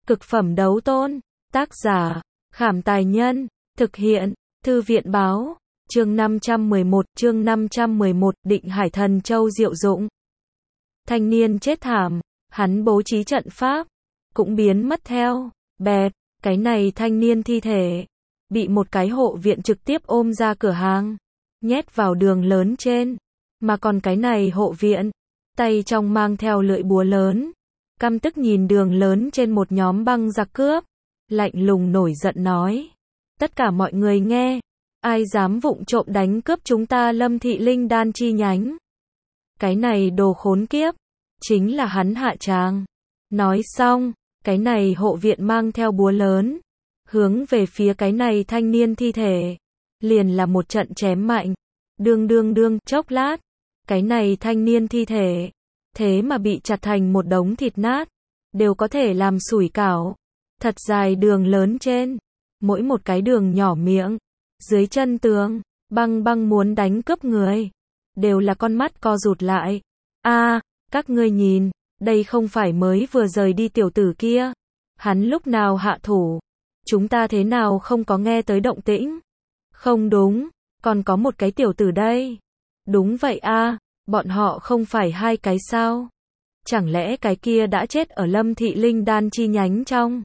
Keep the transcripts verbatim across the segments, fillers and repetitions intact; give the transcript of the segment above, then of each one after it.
Cực phẩm đấu tôn. Tác giả, Khảm Tài Nhân. Thực hiện, Thư viện Báo. Chương năm trăm mười một, chương năm trăm mười một, Định Hải Thần Châu diệu dụng. Thanh niên chết thảm, hắn bố trí trận pháp, cũng biến mất theo. Bẹp, cái này thanh niên thi thể, bị một cái hộ viện trực tiếp ôm ra cửa hàng, nhét vào đường lớn trên. Mà còn cái này hộ viện, tay trong mang theo lưỡi búa lớn, căm tức nhìn đường lớn trên một nhóm băng giặc cướp, lạnh lùng nổi giận nói. Tất cả mọi người nghe, ai dám vụng trộm đánh cướp chúng ta Lâm Thị Linh Đan chi nhánh. Cái này đồ khốn kiếp, chính là hắn hạ tràng. Nói xong, cái này hộ viện mang theo búa lớn, hướng về phía cái này thanh niên thi thể, liền là một trận chém mạnh. Đương đương đương, chốc lát, cái này thanh niên thi thể, thế mà bị chặt thành một đống thịt nát, đều có thể làm sủi cảo. Thật dài đường lớn trên, mỗi một cái đường nhỏ miệng, dưới chân tường, băng băng muốn đánh cướp người, đều là con mắt co rụt lại. A, các ngươi nhìn, đây không phải mới vừa rời đi tiểu tử kia, hắn lúc nào hạ thủ, chúng ta thế nào không có nghe tới động tĩnh? Không đúng, còn có một cái tiểu tử đây. Đúng vậy a, bọn họ không phải hai cái sao? Chẳng lẽ cái kia đã chết ở Lâm Thị Linh Đan chi nhánh trong?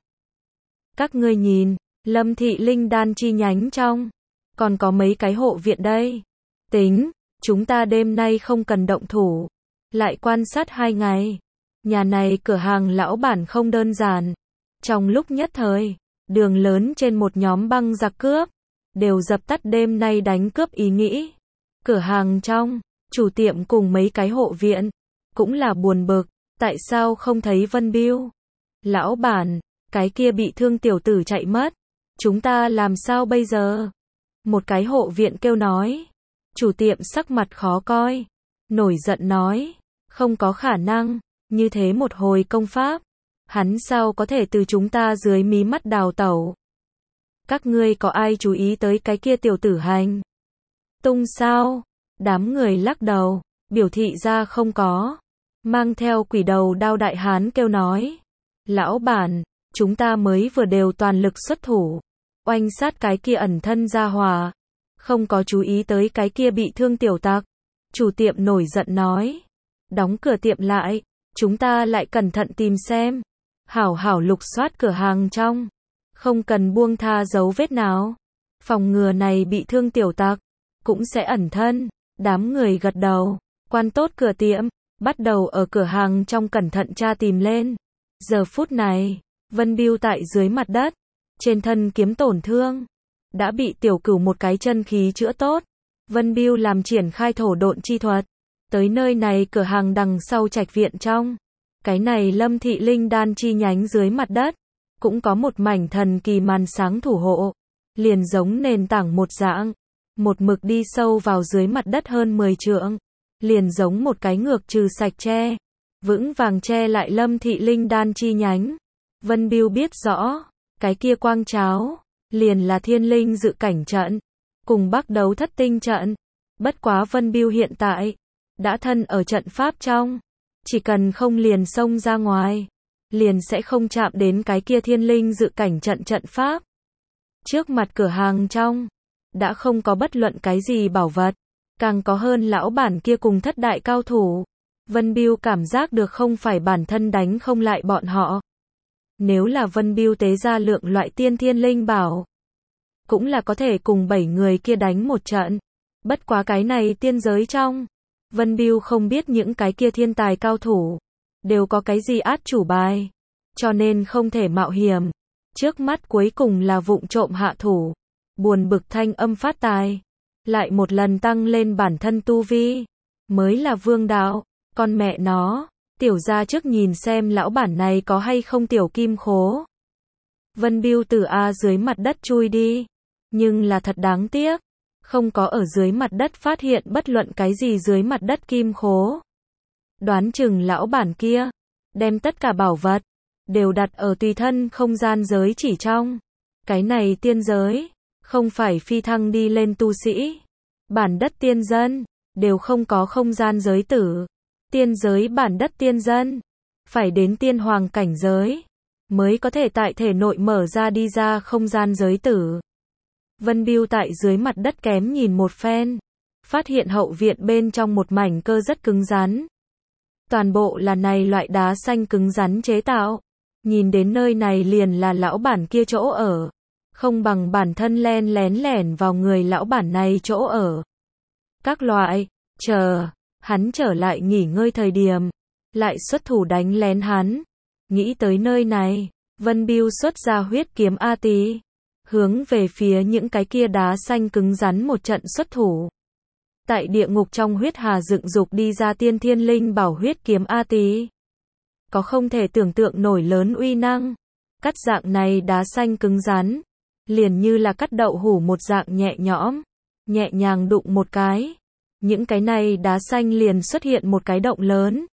Các ngươi nhìn, Lâm Thị Linh Đan chi nhánh trong, còn có mấy cái hộ viện đây. Tính, chúng ta đêm nay không cần động thủ, lại quan sát hai ngày. Nhà này cửa hàng lão bản không đơn giản. Trong lúc nhất thời, đường lớn trên một nhóm băng giặc cướp, đều dập tắt đêm nay đánh cướp ý nghĩ. Cửa hàng trong, chủ tiệm cùng mấy cái hộ viện, cũng là buồn bực, tại sao không thấy Vân Biêu? Lão bản, cái kia bị thương tiểu tử chạy mất, chúng ta làm sao bây giờ? Một cái hộ viện kêu nói. Chủ tiệm sắc mặt khó coi, nổi giận nói, không có khả năng, như thế một hồi công pháp, hắn sao có thể từ chúng ta dưới mí mắt đào tẩu? Các ngươi có ai chú ý tới cái kia tiểu tử hành tung sao? Đám người lắc đầu, biểu thị ra không có. Mang theo quỷ đầu đao đại hán kêu nói, lão bản, chúng ta mới vừa đều toàn lực xuất thủ, oanh sát cái kia ẩn thân gia hỏa, không có chú ý tới cái kia bị thương tiểu tặc. Chủ tiệm nổi giận nói, đóng cửa tiệm lại, chúng ta lại cẩn thận tìm xem, hảo hảo lục soát cửa hàng trong, không cần buông tha dấu vết nào, phòng ngừa này bị thương tiểu tặc, cũng sẽ ẩn thân. Đám người gật đầu, quan tốt cửa tiệm, bắt đầu ở cửa hàng trong cẩn thận tra tìm lên. Giờ phút này, Vân Biêu tại dưới mặt đất, trên thân kiếm tổn thương, đã bị tiểu cửu một cái chân khí chữa tốt. Vân Biêu làm triển khai thổ độn chi thuật, tới nơi này cửa hàng đằng sau trạch viện trong, cái này Lâm Thị Linh Đan chi nhánh dưới mặt đất, cũng có một mảnh thần kỳ màn sáng thủ hộ, liền giống nền tảng một dạng, một mực đi sâu vào dưới mặt đất hơn mười trượng, liền giống một cái ngược trừ sạch tre, vững vàng che lại Lâm Thị Linh Đan chi nhánh. Vân Biêu biết rõ, cái kia quang cháo, liền là thiên linh dự cảnh trận, cùng bắc đấu thất tinh trận. Bất quá Vân Biêu hiện tại, đã thân ở trận pháp trong, chỉ cần không liền xông ra ngoài, liền sẽ không chạm đến cái kia thiên linh dự cảnh trận trận pháp. Trước mặt cửa hàng trong, đã không có bất luận cái gì bảo vật, càng có hơn lão bản kia cùng thất đại cao thủ. Vân Biêu cảm giác được không phải bản thân đánh không lại bọn họ. Nếu là Vân Biêu tế ra lượng loại tiên thiên linh bảo, cũng là có thể cùng bảy người kia đánh một trận. Bất quá cái này tiên giới trong, Vân Biêu không biết những cái kia thiên tài cao thủ đều có cái gì át chủ bài, cho nên không thể mạo hiểm. Trước mắt cuối cùng là vụng trộm hạ thủ. Buồn bực thanh âm phát tài, lại một lần tăng lên bản thân tu vi, mới là vương đạo. Con mẹ nó, tiểu gia trước nhìn xem lão bản này có hay không tiểu kim khố. Vân Biêu từ A dưới mặt đất chui đi, nhưng là thật đáng tiếc, không có ở dưới mặt đất phát hiện bất luận cái gì dưới mặt đất kim khố. Đoán chừng lão bản kia, đem tất cả bảo vật, đều đặt ở tùy thân không gian giới chỉ trong. Cái này tiên giới, không phải phi thăng đi lên tu sĩ, bản đất tiên dân, đều không có không gian giới tử. Tiên giới bản đất tiên dân, phải đến tiên hoàng cảnh giới, mới có thể tại thể nội mở ra đi ra không gian giới tử. Vân Bưu tại dưới mặt đất kém nhìn một phen, phát hiện hậu viện bên trong một mảnh cơ rất cứng rắn. Toàn bộ là này loại đá xanh cứng rắn chế tạo. Nhìn đến nơi này liền là lão bản kia chỗ ở. Không bằng bản thân len lén lẻn vào người lão bản này chỗ ở. Các loại, chờ, hắn trở lại nghỉ ngơi thời điểm, lại xuất thủ đánh lén hắn. Nghĩ tới nơi này, Vân Bưu xuất ra huyết kiếm A Tý, hướng về phía những cái kia đá xanh cứng rắn một trận xuất thủ. Tại địa ngục trong huyết hà dựng dục đi ra tiên thiên linh bảo huyết kiếm A Tý. Có không thể tưởng tượng nổi lớn uy năng. Cắt dạng này đá xanh cứng rắn, liền như là cắt đậu hủ một dạng nhẹ nhõm, nhẹ nhàng đụng một cái. Những cái này đá xanh liền xuất hiện một cái động lớn.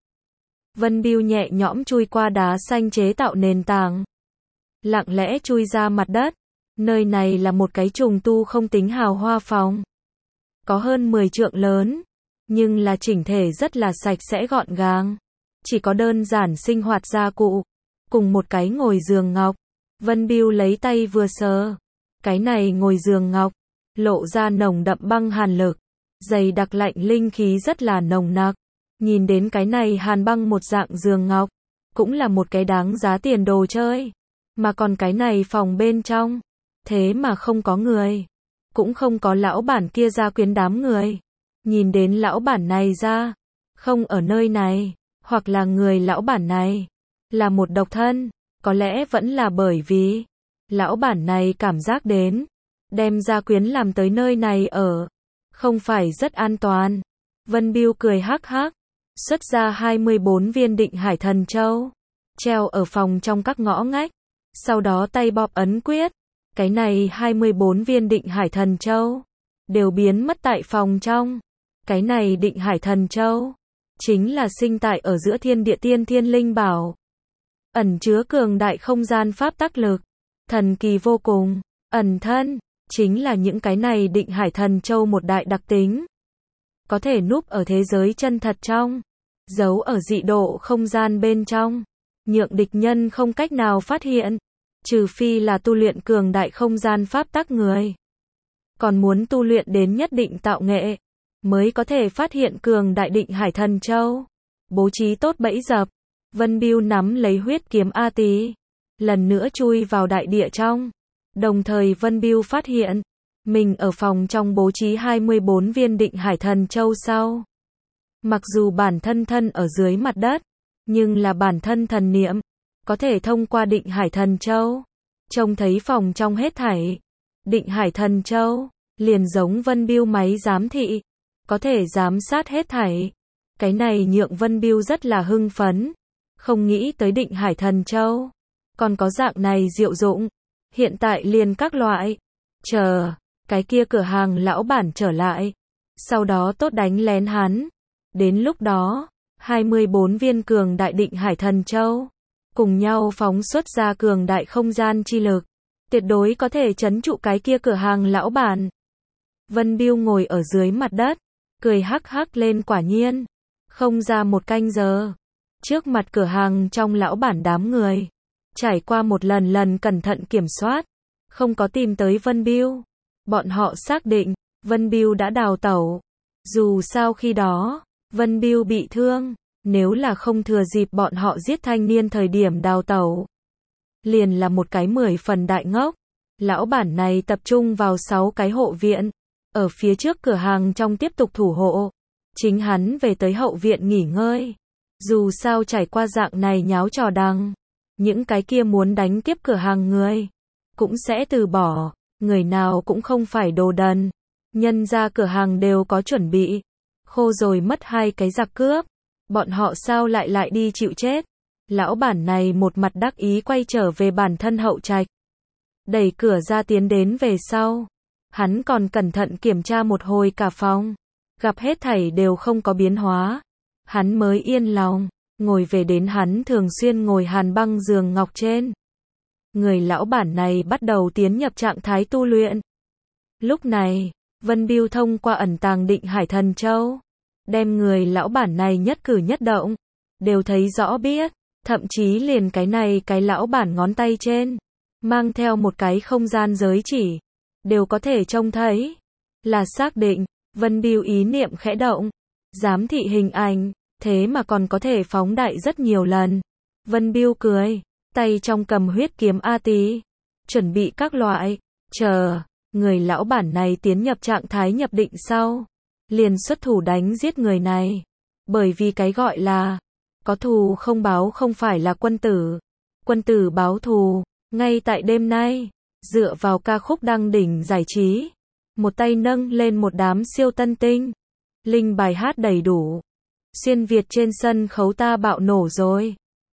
Vân Bưu nhẹ nhõm chui qua đá xanh chế tạo nền tảng. Lặng lẽ chui ra mặt đất. Nơi này là một cái trùng tu không tính hào hoa phòng. Có hơn mười trượng lớn, nhưng là chỉnh thể rất là sạch sẽ gọn gàng. Chỉ có đơn giản sinh hoạt gia cụ, cùng một cái ngồi giường ngọc. Vân Bưu lấy tay vừa sờ. Cái này ngồi giường ngọc, lộ ra nồng đậm băng hàn lực. Dày đặc lạnh linh khí rất là nồng nặc. Nhìn đến cái này hàn băng một dạng giường ngọc, cũng là một cái đáng giá tiền đồ chơi. Mà còn cái này phòng bên trong, thế mà không có người. Cũng không có lão bản kia ra quyến đám người. Nhìn đến lão bản này ra, không ở nơi này, hoặc là người lão bản này, là một độc thân, có lẽ vẫn là bởi vì, lão bản này cảm giác đến, đem gia quyến làm tới nơi này ở, không phải rất an toàn. Vân Bưu cười hắc hắc, xuất ra hai mươi bốn viên định hải thần châu, treo ở phòng trong các ngõ ngách, sau đó tay bóp ấn quyết. Cái này hai mươi bốn viên định hải thần châu, đều biến mất tại phòng trong. Cái này định hải thần châu, chính là sinh tại ở giữa thiên địa tiên thiên linh bảo. Ẩn chứa cường đại không gian pháp tắc lực, thần kỳ vô cùng, ẩn thân, chính là những cái này định hải thần châu một đại đặc tính. Có thể núp ở thế giới chân thật trong, giấu ở dị độ không gian bên trong, nhượng địch nhân không cách nào phát hiện. Trừ phi là tu luyện cường đại không gian pháp tắc người. Còn muốn tu luyện đến nhất định tạo nghệ, mới có thể phát hiện cường đại định hải thần châu. Bố trí tốt bẫy dập, Vân Bưu nắm lấy huyết kiếm A Tý, lần nữa chui vào đại địa trong. Đồng thời Vân Bưu phát hiện, mình ở phòng trong bố trí hai mươi bốn viên định hải thần châu sau. Mặc dù bản thân thân ở dưới mặt đất, nhưng là bản thân thần niệm, có thể thông qua định hải thần châu, trông thấy phòng trong hết thảy. Định hải thần châu, liền giống Vân Bưu máy giám thị, có thể giám sát hết thảy. Cái này nhượng Vân Bưu rất là hưng phấn, không nghĩ tới định hải thần châu, còn có dạng này diệu dụng. Hiện tại liền các loại, chờ, cái kia cửa hàng lão bản trở lại, sau đó tốt đánh lén hắn. Đến lúc đó, hai mươi bốn viên cường đại định hải thần châu, cùng nhau phóng xuất ra cường đại không gian chi lực, tuyệt đối có thể trấn trụ cái kia cửa hàng lão bản. Vân Bưu ngồi ở dưới mặt đất, cười hắc hắc lên. Quả nhiên, không ra một canh giờ, trước mặt cửa hàng trong lão bản đám người, trải qua một lần lần cẩn thận kiểm soát, không có tìm tới Vân Bưu. Bọn họ xác định, Vân Bưu đã đào tẩu. Dù sao khi đó, Vân Bưu bị thương, nếu là không thừa dịp bọn họ giết thanh niên thời điểm đào tẩu, liền là một cái mười phần đại ngốc. Lão bản này tập trung vào sáu cái hộ viện, ở phía trước cửa hàng trong tiếp tục thủ hộ. Chính hắn về tới hậu viện nghỉ ngơi. Dù sao trải qua dạng này nháo trò đằng, những cái kia muốn đánh tiếp cửa hàng người, cũng sẽ từ bỏ. Người nào cũng không phải đồ đần. Nhân ra cửa hàng đều có chuẩn bị. Khô rồi mất hai cái giặc cướp. Bọn họ sao lại lại đi chịu chết. Lão bản này một mặt đắc ý quay trở về bản thân hậu trạch. Đẩy cửa ra tiến đến về sau. Hắn còn cẩn thận kiểm tra một hồi cả phòng. Gặp hết thảy đều không có biến hóa. Hắn mới yên lòng, ngồi về đến hắn thường xuyên ngồi hàn băng giường ngọc trên. Người lão bản này bắt đầu tiến nhập trạng thái tu luyện. Lúc này, Vân Bưu thông qua ẩn tàng định hải thần châu, đem người lão bản này nhất cử nhất động, đều thấy rõ biết. Thậm chí liền cái này cái lão bản ngón tay trên, mang theo một cái không gian giới chỉ, đều có thể trông thấy. Là xác định, Vân Biêu ý niệm khẽ động, giám thị hình ảnh, thế mà còn có thể phóng đại rất nhiều lần. Vân Biêu cười, tay trong cầm huyết kiếm A Tý, chuẩn bị các loại, chờ, người lão bản này tiến nhập trạng thái nhập định sau, liền xuất thủ đánh giết người này. Bởi vì cái gọi là, có thù không báo không phải là quân tử, quân tử báo thù. Ngay tại đêm nay, dựa vào ca khúc đăng đỉnh giải trí, một tay nâng lên một đám siêu tân tinh, linh bài hát đầy đủ, xuyên Việt trên sân khấu ta bạo nổ rồi.